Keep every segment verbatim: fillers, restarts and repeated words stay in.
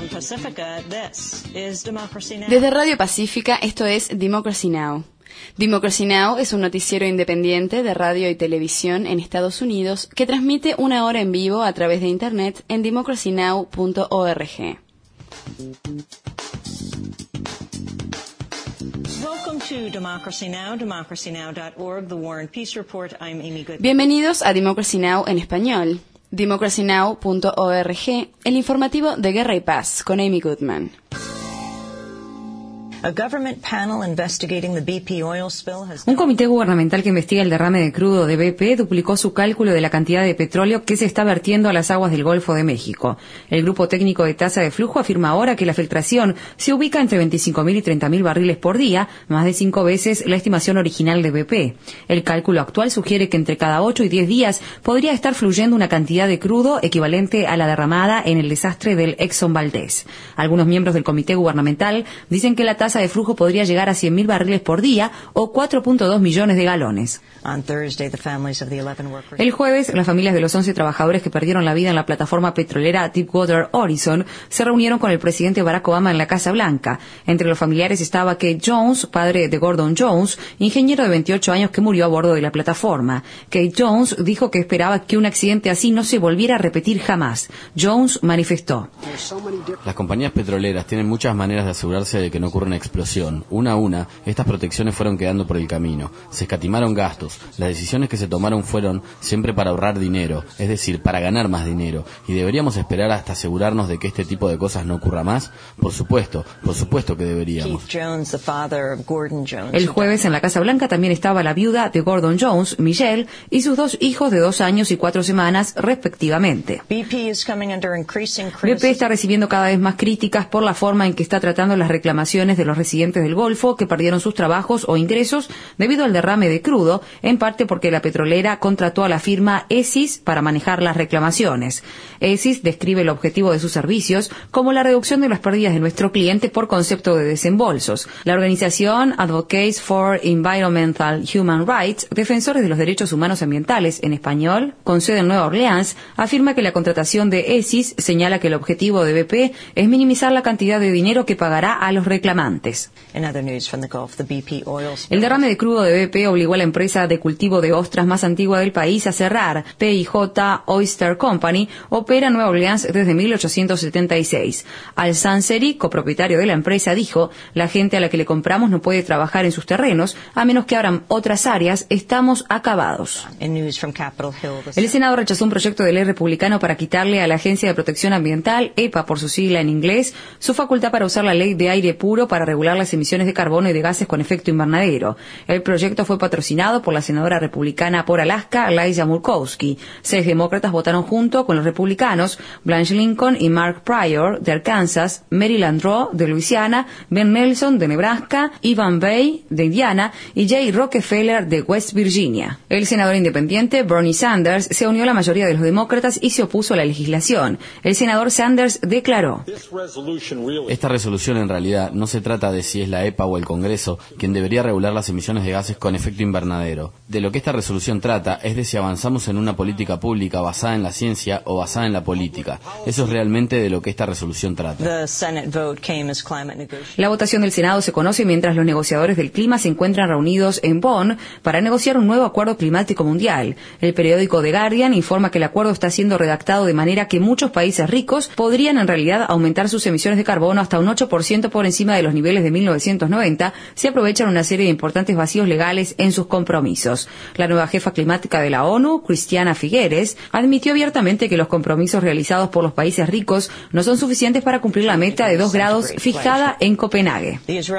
Desde Radio Pacífica, esto es Democracy Now! Democracy Now! Es un noticiero independiente de radio y televisión en Estados Unidos que transmite una hora en vivo a través de Internet en democracy now punto org. Bienvenidos a Democracy Now! En español. democracy now punto org, el informativo de Guerra y Paz, con Amy Goodman. Un comité gubernamental que investiga el derrame de crudo de B P duplicó su cálculo de la cantidad de petróleo que se está vertiendo a las aguas del Golfo de México. El grupo técnico de tasa de flujo afirma ahora que la filtración se ubica entre veinticinco mil y treinta mil barriles por día, más de cinco veces la estimación original de B P. El cálculo actual sugiere que entre cada ocho y diez días podría estar fluyendo una cantidad de crudo equivalente a la derramada en el desastre del Exxon Valdez. Algunos miembros del comité gubernamental dicen que la tasa de flujo podría llegar a cien mil barriles por día o cuatro punto dos millones de galones. El jueves, las familias de los once trabajadores que perdieron la vida en la plataforma petrolera Deepwater Horizon se reunieron con el presidente Barack Obama en la Casa Blanca. Entre los familiares estaba Kate Jones, padre de Gordon Jones, ingeniero de veintiocho años que murió a bordo de la plataforma. Kate Jones dijo que esperaba que un accidente así no se volviera a repetir jamás. Jones manifestó: Las compañías petroleras tienen muchas maneras de asegurarse de que no ocurra una explosión. Una a una, estas protecciones fueron quedando por el camino. Se escatimaron gastos. Las decisiones que se tomaron fueron siempre para ahorrar dinero, es decir, para ganar más dinero. ¿Y deberíamos esperar hasta asegurarnos de que este tipo de cosas no ocurra más? Por supuesto, por supuesto que deberíamos. El jueves en la Casa Blanca también estaba la viuda de Gordon Jones, Michelle, y sus dos hijos de dos años y cuatro semanas, respectivamente. B P está recibiendo cada vez más críticas por la forma en que está tratando las reclamaciones de los residentes del Golfo que perdieron sus trabajos o ingresos debido al derrame de crudo, en parte porque la petrolera contrató a la firma ESIS para manejar las reclamaciones. ESIS describe el objetivo de sus servicios como la reducción de las pérdidas de nuestro cliente por concepto de desembolsos. La organización Advocates for Environmental Human Rights, Defensores de los Derechos Humanos Ambientales en español, con sede en Nueva Orleans, afirma que la contratación de ESIS señala que el objetivo de B P es minimizar la cantidad de dinero que pagará a los reclamantes. El derrame de crudo de B P obligó a la empresa de cultivo de ostras más antigua del país a cerrar. P y J Oyster Company opera en Nueva Orleans desde mil ochocientos setenta y seis. Al Sanseri, copropietario de la empresa, dijo: la gente a la que le compramos no puede trabajar en sus terrenos, a menos que abran otras áreas, estamos acabados. El Senado rechazó un proyecto de ley republicano para quitarle a la Agencia de Protección Ambiental, E P A por su sigla en inglés, su facultad para usar la ley de aire puro para regular las emisiones de carbono y de gases con efecto invernadero. El proyecto fue patrocinado por la senadora republicana por Alaska, Liza Murkowski. Seis demócratas votaron junto con los republicanos, Blanche Lincoln y Mark Pryor de Arkansas, Mary Landrieu de Luisiana, Ben Nelson de Nebraska, Ivan Bay de Indiana y Jay Rockefeller de West Virginia. El senador independiente Bernie Sanders se unió a la mayoría de los demócratas y se opuso a la legislación. El senador Sanders declaró: Esta resolución en realidad no se trata de si es la E P A o el Congreso quien debería regular las emisiones de gases con efecto invernadero. De lo que esta resolución trata es de si avanzamos en una política pública basada en la ciencia o basada en la política. Eso es realmente de lo que esta resolución trata. La votación del Senado se conoce mientras los negociadores del clima se encuentran reunidos en Bonn para negociar un nuevo acuerdo climático mundial. El periódico The Guardian informa que el acuerdo está siendo redactado de manera que muchos países ricos podrían en realidad aumentar sus emisiones de carbono hasta un ocho por ciento por encima de los niveles de mil novecientos noventa si aprovechan una serie de importantes vacíos legales en sus compromisos. La nueva jefa climática de la ONU, Christiana Figueres, admitió abiertamente que los compromisos realizados por los países ricos no son suficientes para cumplir la meta de dos grados fijada en Copenhague.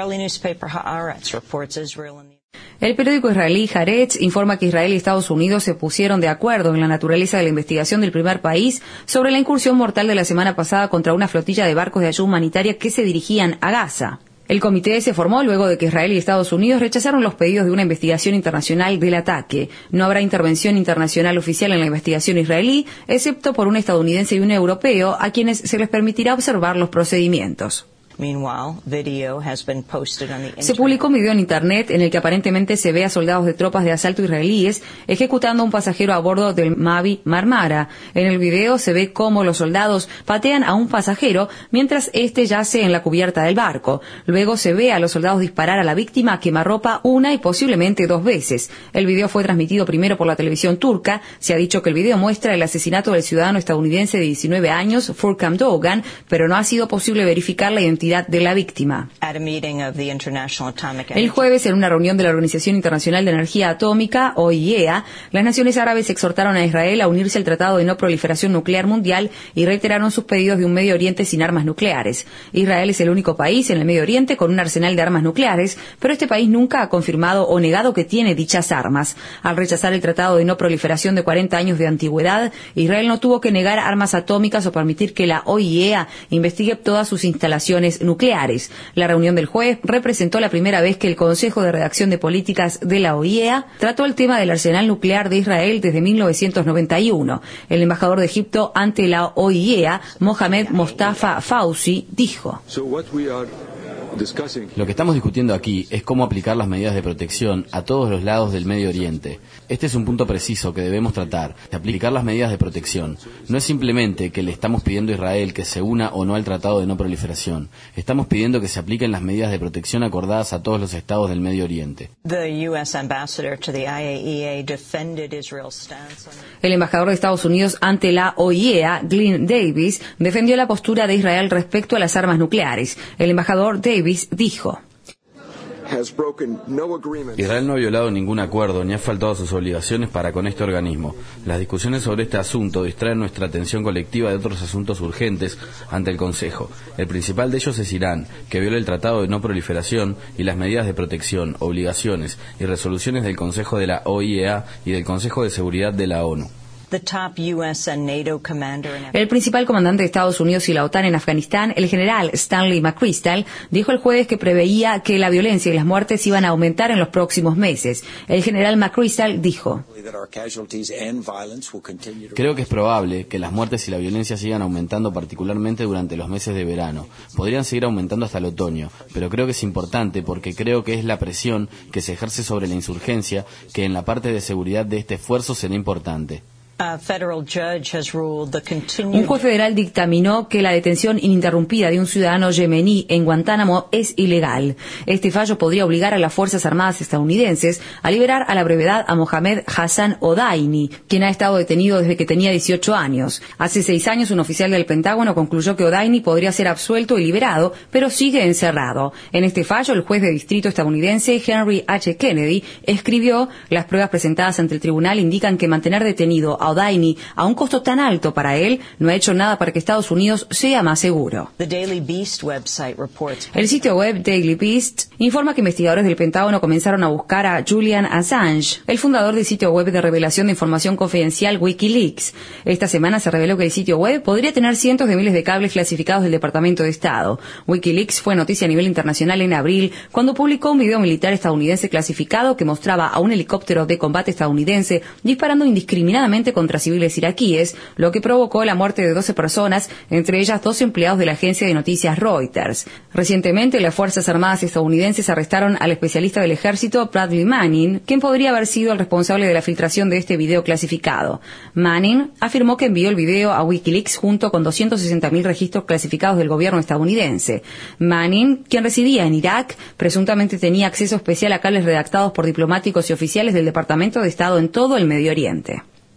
El periódico israelí Haaretz informa que Israel y Estados Unidos se pusieron de acuerdo en la naturaleza de la investigación del primer país sobre la incursión mortal de la semana pasada contra una flotilla de barcos de ayuda humanitaria que se dirigían a Gaza. El comité se formó luego de que Israel y Estados Unidos rechazaron los pedidos de una investigación internacional del ataque. No habrá intervención internacional oficial en la investigación israelí, excepto por un estadounidense y un europeo, a quienes se les permitirá observar los procedimientos. Se publicó un video en Internet en el que aparentemente se ve a soldados de tropas de asalto israelíes ejecutando a un pasajero a bordo del Mavi Marmara. En el video se ve cómo los soldados patean a un pasajero mientras éste yace en la cubierta del barco. Luego se ve a los soldados disparar a la víctima a quemarropa una y posiblemente dos veces. El video fue transmitido primero por la televisión turca. Se ha dicho que el video muestra el asesinato del ciudadano estadounidense de diecinueve años, Furkan Doğan, pero no ha sido posible verificar la identidad de la víctima. El jueves, en una reunión de la Organización Internacional de Energía Atómica, O I E A, las naciones árabes exhortaron a Israel a unirse al Tratado de No Proliferación Nuclear Mundial y reiteraron sus pedidos de un Medio Oriente sin armas nucleares. Israel es el único país en el Medio Oriente con un arsenal de armas nucleares, pero este país nunca ha confirmado o negado que tiene dichas armas. Al rechazar el Tratado de No Proliferación de cuarenta años de antigüedad, Israel no tuvo que negar armas atómicas o permitir que la O I E A investigue todas sus instalaciones nucleares. La reunión del jueves representó la primera vez que el Consejo de Redacción de Políticas de la O I E A trató el tema del arsenal nuclear de Israel desde mil novecientos noventa y uno. El embajador de Egipto ante la O I E A, Mohamed Mostafa Fauzi, dijo: Lo que estamos discutiendo aquí es cómo aplicar las medidas de protección a todos los lados del Medio Oriente. Este es un punto preciso que debemos tratar, aplicar las medidas de protección. No es simplemente que le estamos pidiendo a Israel que se una o no al Tratado de No Proliferación. Estamos pidiendo que se apliquen las medidas de protección acordadas a todos los estados del Medio Oriente. El embajador de Estados Unidos ante la O I E A, Glenn Davis, defendió la postura de Israel respecto a las armas nucleares. El embajador Davis dijo: Israel no ha violado ningún acuerdo ni ha faltado a sus obligaciones para con este organismo. Las discusiones sobre este asunto distraen nuestra atención colectiva de otros asuntos urgentes ante el Consejo. El principal de ellos es Irán, que viola el Tratado de No Proliferación y las medidas de protección, obligaciones y resoluciones del Consejo de la O I E A y del Consejo de Seguridad de la ONU. El principal comandante de Estados Unidos y la OTAN en Afganistán, el general Stanley McChrystal, dijo el jueves que preveía que la violencia y las muertes iban a aumentar en los próximos meses. El general McChrystal dijo: Creo que es probable que las muertes y la violencia sigan aumentando, particularmente durante los meses de verano. Podrían seguir aumentando hasta el otoño, pero creo que es importante porque creo que es la presión que se ejerce sobre la insurgencia que en la parte de seguridad de este esfuerzo será importante. Un juez federal dictaminó que la detención ininterrumpida de un ciudadano yemení en Guantánamo es ilegal. Este fallo podría obligar a las Fuerzas Armadas estadounidenses a liberar a la brevedad a Mohamed Hassan Odaini, quien ha estado detenido desde que tenía dieciocho años. Hace seis años, un oficial del Pentágono concluyó que Odaini podría ser absuelto y liberado, pero sigue encerrado. En este fallo, el juez de distrito estadounidense Henry H. Kennedy escribió: las pruebas presentadas ante el tribunal indican que mantener detenido a Odaini a un costo tan alto para él no ha hecho nada para que Estados Unidos sea más seguro. El sitio web Daily Beast informa que investigadores del Pentágono comenzaron a buscar a Julian Assange, el fundador del sitio web de revelación de información confidencial WikiLeaks. Esta semana se reveló que el sitio web podría tener cientos de miles de cables clasificados del Departamento de Estado. WikiLeaks fue noticia a nivel internacional en abril cuando publicó un video militar estadounidense clasificado que mostraba a un helicóptero de combate estadounidense disparando indiscriminadamente contra civiles iraquíes, lo que provocó la muerte de doce personas, entre ellas dos empleados de la agencia de noticias Reuters. Recientemente, las Fuerzas Armadas estadounidenses arrestaron al especialista del ejército Bradley Manning, quien podría haber sido el responsable de la filtración de este video clasificado. Manning afirmó que envió el video a WikiLeaks junto con doscientos sesenta mil registros clasificados del gobierno estadounidense. Manning, quien residía en Irak, presuntamente tenía acceso especial a cables redactados por diplomáticos y oficiales del Departamento de Estado en todo el Medio Oriente.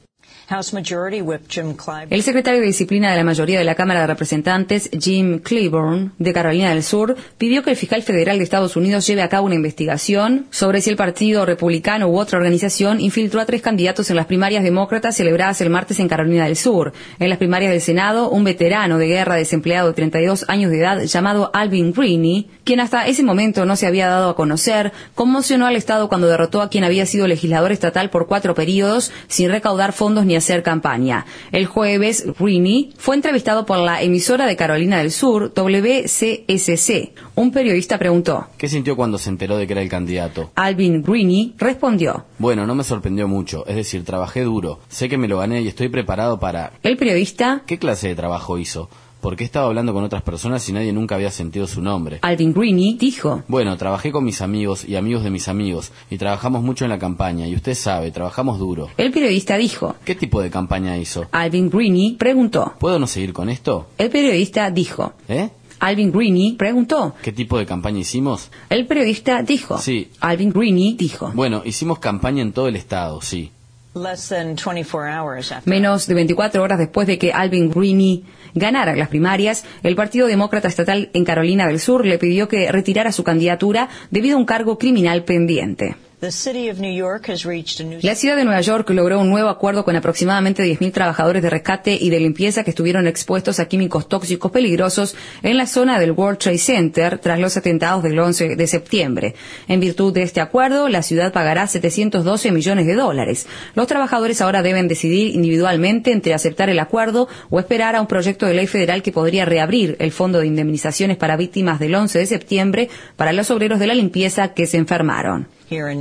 El secretario de Disciplina de la mayoría de la Cámara de Representantes, Jim Clyburn, de Carolina del Sur, pidió que el fiscal federal de Estados Unidos lleve a cabo una investigación sobre si el Partido Republicano u otra organización infiltró a tres candidatos en las primarias demócratas celebradas el martes en Carolina del Sur. En las primarias del Senado, un veterano de guerra desempleado de treinta y dos años de edad llamado Alvin Greene, quien hasta ese momento no se había dado a conocer, conmocionó al Estado cuando derrotó a quien había sido legislador estatal por cuatro períodos sin recaudar fondos ni hacer campaña. El jueves, Greene fue entrevistado por la emisora de Carolina del Sur, W C S C. Un periodista preguntó: ¿qué sintió cuando se enteró de que era el candidato? Alvin Greene respondió: bueno, no me sorprendió mucho, es decir, trabajé duro, sé que me lo gané y estoy preparado para... El periodista: ¿qué clase de trabajo hizo? ¿Por qué estaba hablando con otras personas y nadie nunca había sentido su nombre? Alvin Greene dijo: Bueno, trabajé con mis amigos y amigos de mis amigos, y trabajamos mucho en la campaña, y usted sabe, trabajamos duro. El periodista dijo: ¿Qué tipo de campaña hizo? Alvin Greene preguntó: ¿Puedo no seguir con esto? El periodista dijo: ¿Eh? Alvin Greene preguntó: ¿Qué tipo de campaña hicimos? El periodista dijo: Sí. Alvin Greene dijo: Bueno, hicimos campaña en todo el estado, sí. Menos de veinticuatro horas después de que Alvin Greene ganara las primarias, el Partido Demócrata Estatal en Carolina del Sur le pidió que retirara su candidatura debido a un cargo criminal pendiente. La ciudad de Nueva York logró un nuevo acuerdo con aproximadamente diez mil trabajadores de rescate y de limpieza que estuvieron expuestos a químicos tóxicos peligrosos en la zona del World Trade Center tras los atentados del once de septiembre. En virtud de este acuerdo, la ciudad pagará setecientos doce millones de dólares. Los trabajadores ahora deben decidir individualmente entre aceptar el acuerdo o esperar a un proyecto de ley federal que podría reabrir el Fondo de Indemnizaciones para Víctimas del once de septiembre para los obreros de la limpieza que se enfermaron. En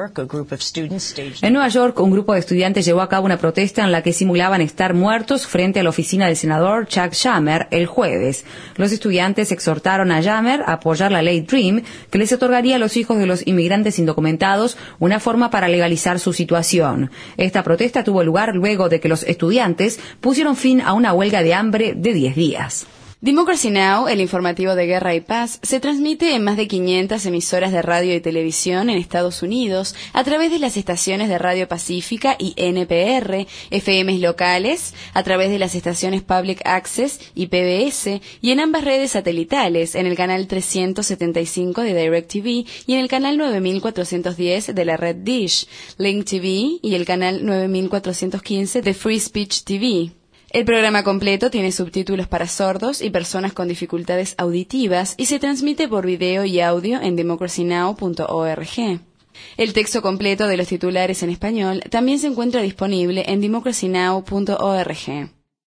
Nueva York, un grupo de estudiantes llevó a cabo una protesta en la que simulaban estar muertos frente a la oficina del senador Chuck Schumer el jueves. Los estudiantes exhortaron a Schumer a apoyar la ley DREAM, que les otorgaría a los hijos de los inmigrantes indocumentados una forma para legalizar su situación. Esta protesta tuvo lugar luego de que los estudiantes pusieron fin a una huelga de hambre de diez días. Democracy Now!, el informativo de Guerra y Paz, se transmite en más de quinientas emisoras de radio y televisión en Estados Unidos a través de las estaciones de Radio Pacífica y N P R, F Ms locales, a través de las estaciones Public Access y P B S, y en ambas redes satelitales, en el canal trescientos setenta y cinco de DirecTV y en el canal nueve mil cuatrocientos diez de la red Dish, Link T V y el canal nueve mil cuatrocientos quince de Free Speech T V. El programa completo tiene subtítulos para sordos y personas con dificultades auditivas y se transmite por video y audio en democracy now punto org. El texto completo de los titulares en español también se encuentra disponible en democracy now punto org.